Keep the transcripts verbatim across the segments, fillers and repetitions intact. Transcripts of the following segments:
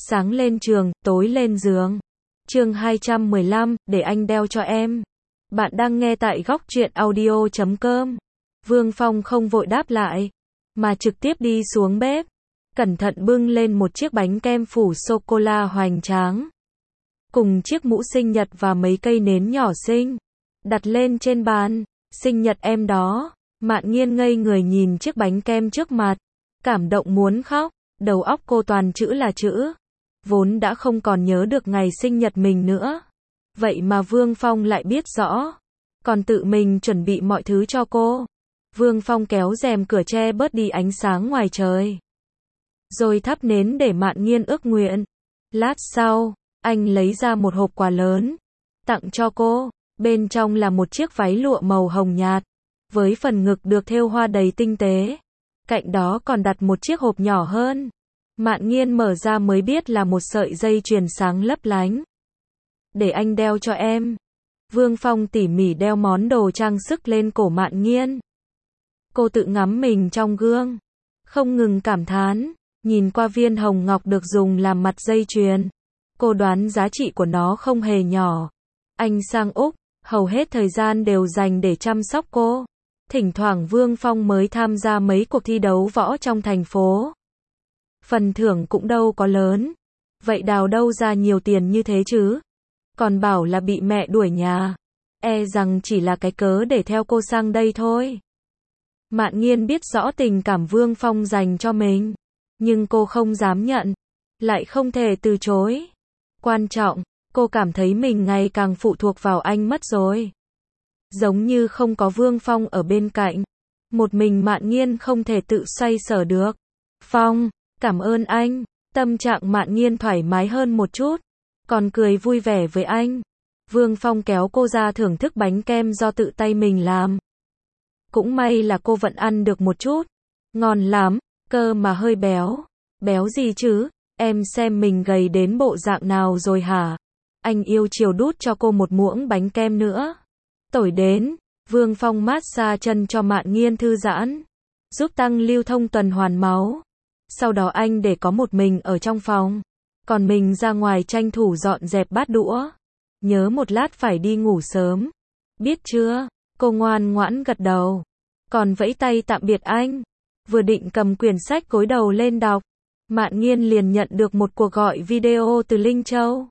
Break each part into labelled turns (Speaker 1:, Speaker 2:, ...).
Speaker 1: Sáng lên trường, tối lên giường. Chương hai trăm mười lăm, để anh đeo cho em. Bạn đang nghe tại góc truyện audio chấm com. Vương Phong không vội đáp lại, mà trực tiếp đi xuống bếp, cẩn thận bưng lên một chiếc bánh kem phủ sô-cô-la hoành tráng, cùng chiếc mũ sinh nhật và mấy cây nến nhỏ xinh, đặt lên trên bàn. Sinh nhật em đó. Mạn Nghiên ngây người nhìn chiếc bánh kem trước mặt, cảm động muốn khóc, đầu óc cô toàn chữ là chữ, vốn đã không còn nhớ được ngày sinh nhật mình nữa. Vậy mà Vương Phong lại biết rõ, còn tự mình chuẩn bị mọi thứ cho cô. Vương Phong kéo rèm cửa che bớt đi ánh sáng ngoài trời, rồi thắp nến để Mạn Nghiên ước nguyện. Lát sau, anh lấy ra một hộp quà lớn, tặng cho cô. Bên trong là một chiếc váy lụa màu hồng nhạt, với phần ngực được thêu hoa đầy tinh tế. Cạnh đó còn đặt một chiếc hộp nhỏ hơn. Mạn Nghiên mở ra mới biết là một sợi dây chuyền sáng lấp lánh. Để anh đeo cho em. Vương Phong tỉ mỉ đeo món đồ trang sức lên cổ Mạn Nghiên. Cô tự ngắm mình trong gương, không ngừng cảm thán, nhìn qua viên hồng ngọc được dùng làm mặt dây chuyền. Cô đoán giá trị của nó không hề nhỏ. Anh sang Úc, hầu hết thời gian đều dành để chăm sóc cô. Thỉnh thoảng Vương Phong mới tham gia mấy cuộc thi đấu võ trong thành phố. Phần thưởng cũng đâu có lớn. Vậy đào đâu ra nhiều tiền như thế chứ? Còn bảo là bị mẹ đuổi nhà. E rằng chỉ là cái cớ để theo cô sang đây thôi. Mạn Nghiên biết rõ tình cảm Vương Phong dành cho mình, nhưng cô không dám nhận, lại không thể từ chối. Quan trọng, cô cảm thấy mình ngày càng phụ thuộc vào anh mất rồi. Giống như không có Vương Phong ở bên cạnh, một mình Mạn Nghiên không thể tự xoay sở được. Phong, cảm ơn anh. Tâm trạng Mạn Nghiên thoải mái hơn một chút, còn cười vui vẻ với anh. Vương Phong kéo cô ra thưởng thức bánh kem do tự tay mình làm. Cũng may là cô vẫn ăn được một chút. Ngon lắm, cơ mà hơi béo. Béo gì chứ? Em xem mình gầy đến bộ dạng nào rồi hả? Anh yêu chiều đút cho cô một muỗng bánh kem nữa. Tỏi đến, Vương Phong massage chân cho Mạn Nghiên thư giãn, giúp tăng lưu thông tuần hoàn máu. Sau đó anh để có một mình ở trong phòng, còn mình ra ngoài tranh thủ dọn dẹp bát đũa. Nhớ một lát phải đi ngủ sớm. Biết chưa? Cô ngoan ngoãn gật đầu, còn vẫy tay tạm biệt anh. Vừa định cầm quyển sách gối đầu lên đọc, Mạn Nghiên liền nhận được một cuộc gọi video từ Linh Châu.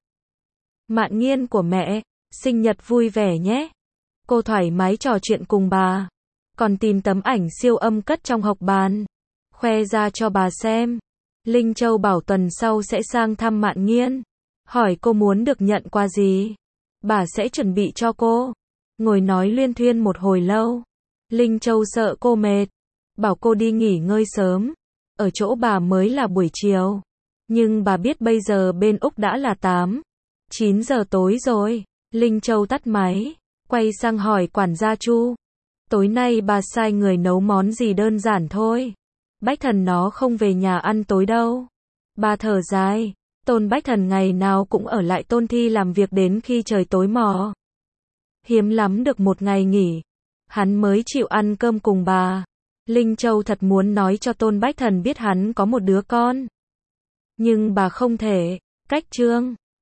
Speaker 1: Mạn Nghiên của mẹ, sinh nhật vui vẻ nhé. Cô thoải mái trò chuyện cùng bà, còn tìm tấm ảnh siêu âm cất trong hộc bàn, khoe ra cho bà xem. Linh Châu bảo tuần sau sẽ sang thăm Mạn Nghiên, hỏi cô muốn được nhận quà gì, bà sẽ chuẩn bị cho cô. Ngồi nói luyên thuyên một hồi lâu, Linh Châu sợ cô mệt, bảo cô đi nghỉ ngơi sớm, ở chỗ bà mới là buổi chiều. Nhưng bà biết bây giờ bên Úc đã là tám, chín giờ tối rồi. Linh Châu tắt máy, quay sang hỏi quản gia Chu. Tối nay bà sai người nấu món gì đơn giản thôi. Bách Thần nó không về nhà ăn tối đâu. Bà thở dài, Tôn Bách Thần ngày nào cũng ở lại Tôn Thi làm việc đến khi trời tối mò. Hiếm lắm được một ngày nghỉ, hắn mới chịu ăn cơm cùng bà. Linh Châu thật muốn nói cho Tôn Bách Thần biết hắn có một đứa con, nhưng bà không thể. Cách Trương